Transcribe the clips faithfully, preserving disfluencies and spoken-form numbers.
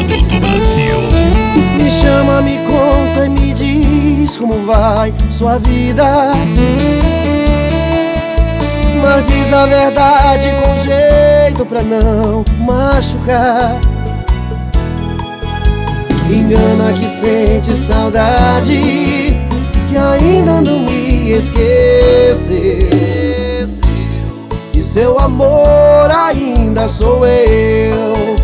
apaixonado do Brasil. Me chama, me conta e me diz como vai sua vida. Mas diz a verdade com jeito pra não machucar. Engana que sente saudade, que ainda não me esqueceu, que seu amor ainda sou eu.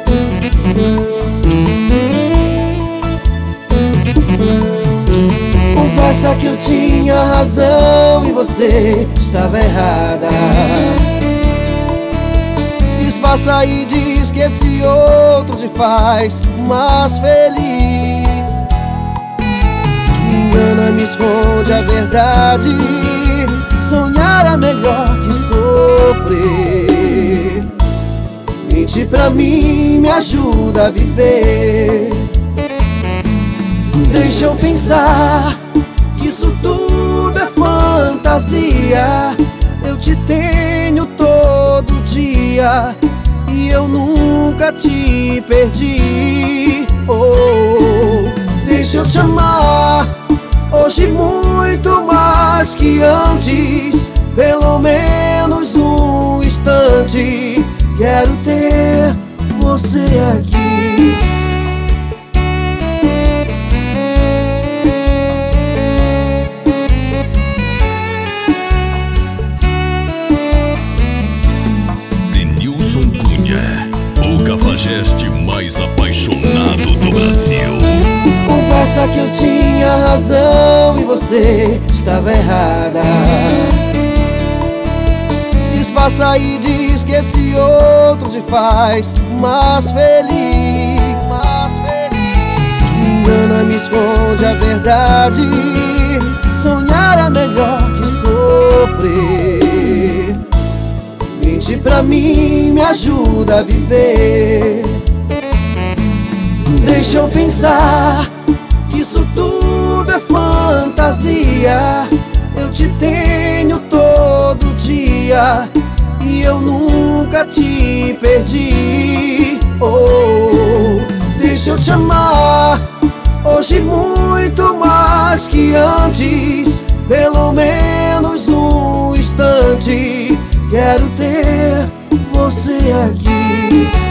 Confessa que eu tinha razão e você estava errada. Disfarça e diz que esse outro te faz mais feliz. Me engana, me esconde a verdade. Sonhar é melhor que sofrer. Mentir pra mim me ajuda a viver. Deixa eu pensar que isso tudo é fantasia. Eu te tenho todo dia e eu nunca te perdi. Oh, deixa eu te amar hoje muito mais que antes. Pelo menos um instante quero ter você aqui. O cafajeste mais apaixonado do Brasil. Confessa que eu tinha razão e você estava errada. Disfarça e diz que esse outro te faz mais feliz, mais feliz. Me engana, me esconde a verdade. Sonhar é melhor que sofrer. Mentir pra mim me ajuda a viver. Deixa eu pensar que isso tudo é fantasia. Eu te tenho todo dia e eu nunca te perdi. Oh, deixa eu te amar hoje muito mais que antes. Pelo menos um instante quero ter você aqui.